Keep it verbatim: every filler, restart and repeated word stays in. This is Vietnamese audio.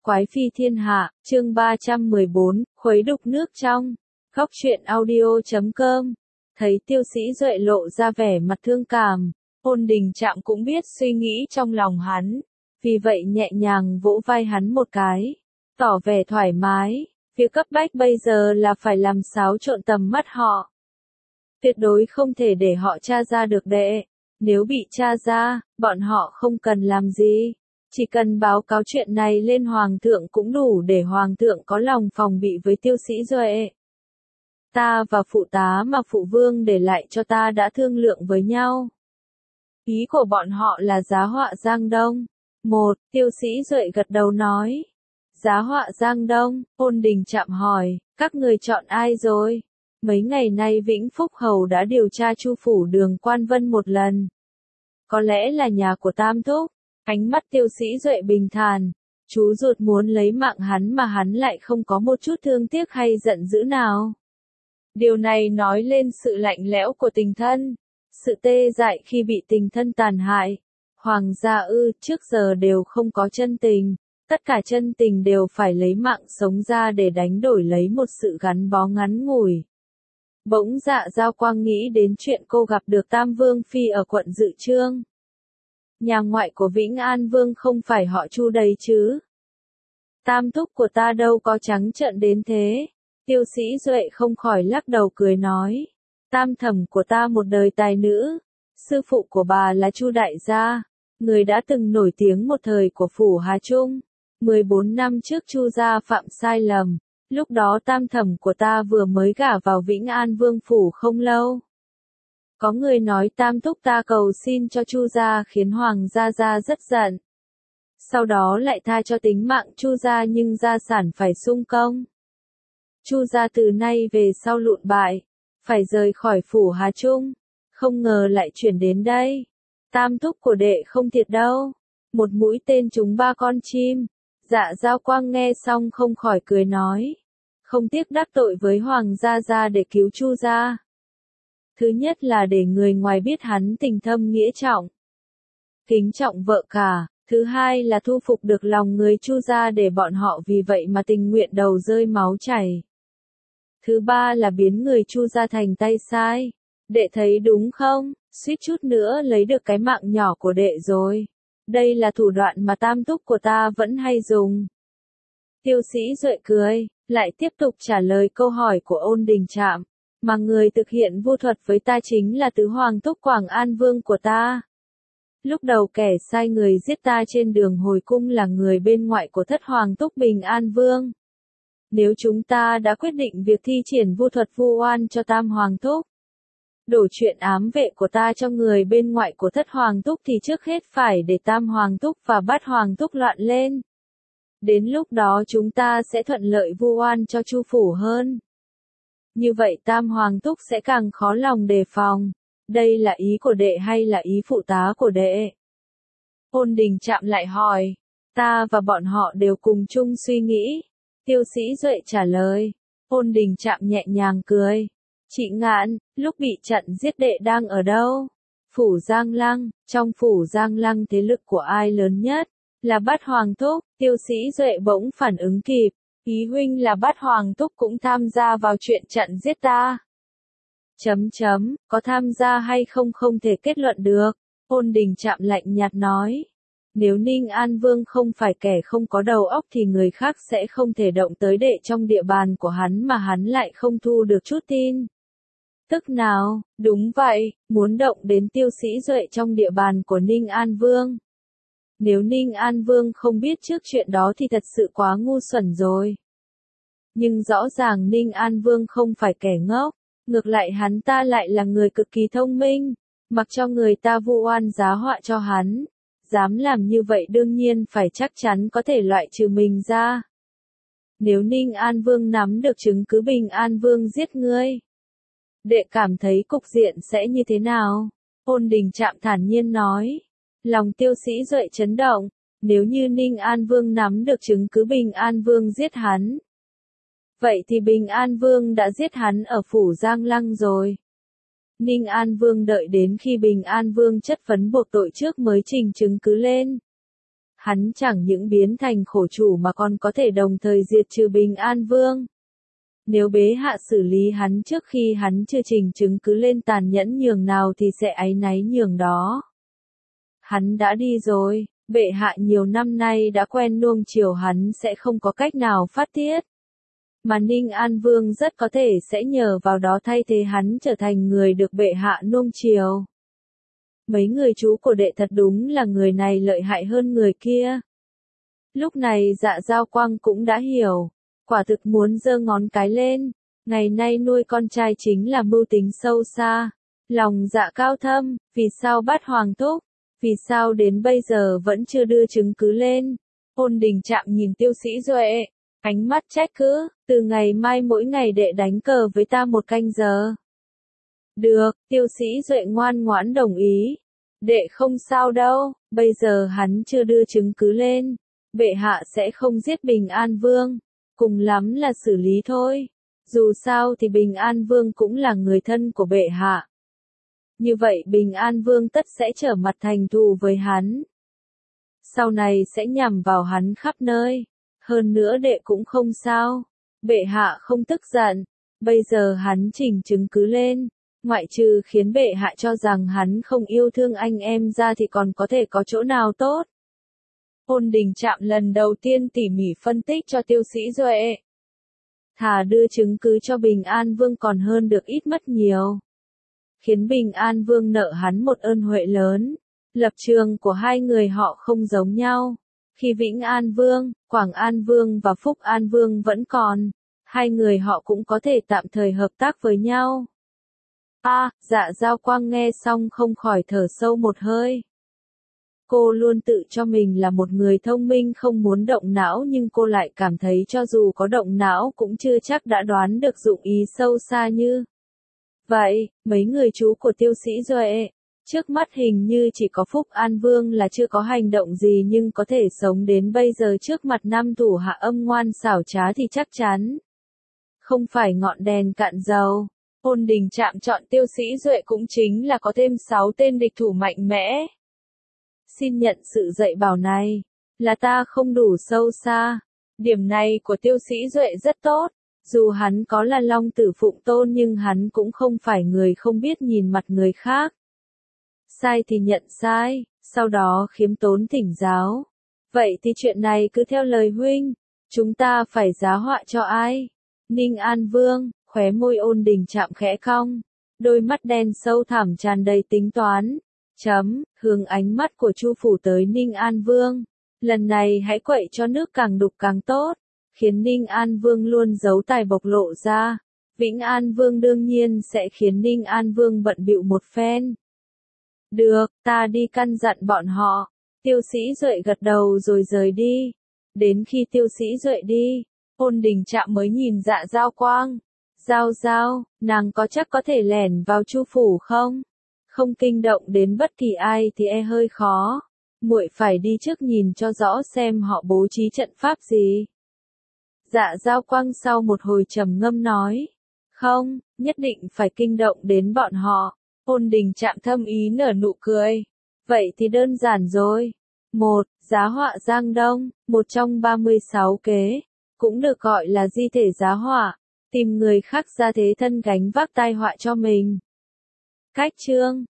Quái phi thiên hạ, chương ba trăm mười bốn, khuấy đục nước trong. Góc truyện audio chấm com. Thấy Tiêu Sĩ Duệ lộ ra vẻ mặt thương cảm, Ôn Đình Trạm cũng biết suy nghĩ trong lòng hắn, vì vậy nhẹ nhàng vỗ vai hắn một cái, tỏ vẻ thoải mái. Việc cấp bách bây giờ là phải làm xáo trộn tầm mắt họ. Tuyệt đối không thể để họ tra ra được đệ. Nếu bị tra ra, bọn họ không cần làm gì. Chỉ cần báo cáo chuyện này lên Hoàng thượng cũng đủ để Hoàng thượng có lòng phòng bị với Tiêu Sĩ Duệ. Ta và phụ tá mà phụ vương để lại cho ta đã thương lượng với nhau. Ý của bọn họ là giá họa Giang Đông. Một, Tiêu Sĩ Duệ gật đầu nói. Giá họa Giang Đông, Ôn Đình Trạm hỏi, các người chọn ai rồi? Mấy ngày nay Vĩnh Phúc Hầu đã điều tra Chu phủ Đường Quan Vân một lần. Có lẽ là nhà của Tam Thúc. Ánh mắt Tiêu Sĩ Duệ bình thản. Chú ruột muốn lấy mạng hắn mà hắn lại không có một chút thương tiếc hay giận dữ nào. Điều này nói lên sự lạnh lẽo của tình thân. Sự tê dại khi bị tình thân tàn hại. Hoàng gia ư, trước giờ đều không có chân tình. Tất cả chân tình đều phải lấy mạng sống ra để đánh đổi lấy một sự gắn bó ngắn ngủi. Bỗng Dạ Giao Quang nghĩ đến chuyện cô gặp được Tam Vương Phi ở quận Dự Chương. Nhà ngoại của Vĩnh An Vương không phải họ Chu đấy chứ. Tam thúc của ta đâu có trắng trợn đến thế. Tiêu Sĩ Duệ không khỏi lắc đầu cười nói. Tam thẩm của ta một đời tài nữ. Sư phụ của bà là Chu đại gia. Người đã từng nổi tiếng một thời của phủ Hà Trung. mười bốn năm trước Chu gia phạm sai lầm. Lúc đó tam thẩm của ta vừa mới gả vào Vĩnh An Vương phủ không lâu. Có người nói tam thúc ta cầu xin cho Chu gia khiến Hoàng gia gia rất giận. Sau đó lại tha cho tính mạng Chu gia nhưng gia sản phải sung công. Chu gia từ nay về sau lụn bại, phải rời khỏi phủ Hà Trung. Không ngờ lại chuyển đến đây. Tam thúc của đệ không thiệt đâu. Một mũi tên trúng ba con chim. Dạ Giao Quang nghe xong không khỏi cười nói. Không tiếc đắc tội với Hoàng gia gia để cứu Chu gia. Thứ nhất là để người ngoài biết hắn tình thâm nghĩa trọng, kính trọng vợ cả. Thứ hai là thu phục được lòng người Chu gia để bọn họ vì vậy mà tình nguyện đầu rơi máu chảy. Thứ ba là biến người Chu gia thành tay sai. Đệ thấy đúng không? Suýt chút nữa lấy được cái mạng nhỏ của đệ rồi. Đây là thủ đoạn mà tam thúc của ta vẫn hay dùng. Tiêu Sĩ Duệ cười, lại tiếp tục trả lời câu hỏi của Ôn Đình Trạm. Mà người thực hiện vu thuật với ta chính là tứ hoàng thúc Quảng An Vương của ta. Lúc đầu kẻ sai người giết ta trên đường hồi cung là người bên ngoại của thất hoàng thúc Bình An Vương. Nếu chúng ta đã quyết định việc thi triển vu thuật vu oan cho tam hoàng thúc, đổ chuyện ám vệ của ta cho người bên ngoại của thất hoàng thúc thì trước hết phải để tam hoàng thúc và bát hoàng thúc loạn lên. Đến lúc đó chúng ta sẽ thuận lợi vu oan cho Chu phủ hơn. Như vậy tam hoàng thúc sẽ càng khó lòng đề phòng. Đây là ý của đệ hay là ý phụ tá của đệ? Ôn Đình Trạm lại hỏi. Ta và bọn họ đều cùng chung suy nghĩ. Tiêu Sĩ Duệ trả lời. Ôn Đình Trạm nhẹ nhàng cười. Chị Ngạn, lúc bị chặn giết đệ đang ở đâu? Phủ Giang Lăng. Trong phủ Giang Lăng thế lực của ai lớn nhất? Là bát hoàng thúc. Tiêu Sĩ Duệ bỗng phản ứng kịp. Ý huynh là bát hoàng thúc cũng tham gia vào chuyện chặn giết ta. Chấm chấm, có tham gia hay không không thể kết luận được. Ôn Đình Trạm lạnh nhạt nói. Nếu Ninh An Vương không phải kẻ không có đầu óc thì người khác sẽ không thể động tới đệ trong địa bàn của hắn mà hắn lại không thu được chút tin. Tức nào, đúng vậy, muốn động đến Tiêu Sĩ Duệ trong địa bàn của Ninh An Vương. Nếu Ninh An Vương không biết trước chuyện đó thì thật sự quá ngu xuẩn rồi. Nhưng rõ ràng Ninh An Vương không phải kẻ ngốc, ngược lại hắn ta lại là người cực kỳ thông minh, mặc cho người ta vu oan giá họa cho hắn, dám làm như vậy đương nhiên phải chắc chắn có thể loại trừ mình ra. Nếu Ninh An Vương nắm được chứng cứ Bình An Vương giết ngươi, đệ cảm thấy cục diện sẽ như thế nào? Ôn Đình Trạm thản nhiên nói. Lòng Tiêu Sĩ Duệ chấn động, nếu như Ninh An Vương nắm được chứng cứ Bình An Vương giết hắn. Vậy thì Bình An Vương đã giết hắn ở phủ Giang Lăng rồi. Ninh An Vương đợi đến khi Bình An Vương chất vấn buộc tội trước mới trình chứng cứ lên. Hắn chẳng những biến thành khổ chủ mà còn có thể đồng thời diệt trừ Bình An Vương. Nếu bệ hạ xử lý hắn trước khi hắn chưa trình chứng cứ lên tàn nhẫn nhường nào thì sẽ áy náy nhường đó. Hắn đã đi rồi, bệ hạ nhiều năm nay đã quen nuông chiều hắn sẽ không có cách nào phát tiết. Mà Ninh An Vương rất có thể sẽ nhờ vào đó thay thế hắn trở thành người được bệ hạ nuông chiều. Mấy người chú của đệ thật đúng là người này lợi hại hơn người kia. Lúc này Dạ Giao Quang cũng đã hiểu, quả thực muốn giơ ngón cái lên, ngày nay nuôi con trai chính là mưu tính sâu xa, lòng dạ cao thâm, vì sao bắt Hoàng thúc, vì sao đến bây giờ vẫn chưa đưa chứng cứ lên. Ôn Đình Trạm nhìn Tiêu Sĩ Duệ, ánh mắt trách cứ, từ ngày mai mỗi ngày đệ đánh cờ với ta một canh giờ. Được, Tiêu Sĩ Duệ ngoan ngoãn đồng ý. Đệ không sao đâu, bây giờ hắn chưa đưa chứng cứ lên. Bệ hạ sẽ không giết Bình An Vương, cùng lắm là xử lý thôi. Dù sao thì Bình An Vương cũng là người thân của bệ hạ. Như vậy Bình An Vương tất sẽ trở mặt thành thù với hắn. Sau này sẽ nhằm vào hắn khắp nơi. Hơn nữa đệ cũng không sao. Bệ hạ không tức giận. Bây giờ hắn trình chứng cứ lên. Ngoại trừ khiến bệ hạ cho rằng hắn không yêu thương anh em ra thì còn có thể có chỗ nào tốt. Ôn Đình Trạm lần đầu tiên tỉ mỉ phân tích cho Tiêu Sĩ Duệ. Thà đưa chứng cứ cho Bình An Vương còn hơn được ít mất nhiều. Khiến Bình An Vương nợ hắn một ơn huệ lớn. Lập trường của hai người họ không giống nhau. Khi Vĩnh An Vương, Quảng An Vương và Phúc An Vương vẫn còn, hai người họ cũng có thể tạm thời hợp tác với nhau. A, à, Dạ Giao Quang nghe xong không khỏi thở sâu một hơi. Cô luôn tự cho mình là một người thông minh không muốn động não nhưng cô lại cảm thấy cho dù có động não cũng chưa chắc đã đoán được dụng ý sâu xa như. Vậy, mấy người chú của Tiêu Sĩ Duệ, trước mắt hình như chỉ có Phúc An Vương là chưa có hành động gì nhưng có thể sống đến bây giờ trước mặt năm thủ hạ âm ngoan xảo trá thì chắc chắn. Không phải ngọn đèn cạn dầu. Ôn Đình Trạm chọn Tiêu Sĩ Duệ cũng chính là có thêm sáu tên địch thủ mạnh mẽ. Xin nhận sự dạy bảo này, là ta không đủ sâu xa. Điểm này của Tiêu Sĩ Duệ rất tốt, dù hắn có là Long Tử Phụng Tôn nhưng hắn cũng không phải người không biết nhìn mặt người khác. Sai thì nhận sai, sau đó khiêm tốn thỉnh giáo. Vậy thì chuyện này cứ theo lời huynh, chúng ta phải giá họa cho ai? Ninh An Vương, khóe môi Ôn Đình Trạm khẽ cong, đôi mắt đen sâu thẳm tràn đầy tính toán. Chấm, hướng ánh mắt của Chu phủ tới Ninh An Vương. Lần này hãy quậy cho nước càng đục càng tốt, khiến Ninh An Vương luôn giấu tài bộc lộ ra. Vĩnh An Vương đương nhiên sẽ khiến Ninh An Vương bận bịu một phen. Được, ta đi căn dặn bọn họ. Tiêu Sĩ Duệ gật đầu rồi rời đi. Đến khi Tiêu Sĩ Duệ đi, Ôn Đình Trạm mới nhìn Dạ Giao Quang. Giao Giao, nàng có chắc có thể lẻn vào Chu phủ không? Không kinh động đến bất kỳ ai thì e hơi khó. Muội phải đi trước nhìn cho rõ xem họ bố trí trận pháp gì. Dạ Giao Quang sau một hồi trầm ngâm nói. Không, nhất định phải kinh động đến bọn họ. Ôn Đình Trạm thâm ý nở nụ cười. Vậy thì đơn giản rồi. Một, giá họa Giang Đông, một trong ba mươi sáu kế. Cũng được gọi là di thể giá họa. Tìm người khác ra thế thân gánh vác tai họa cho mình. Cách chương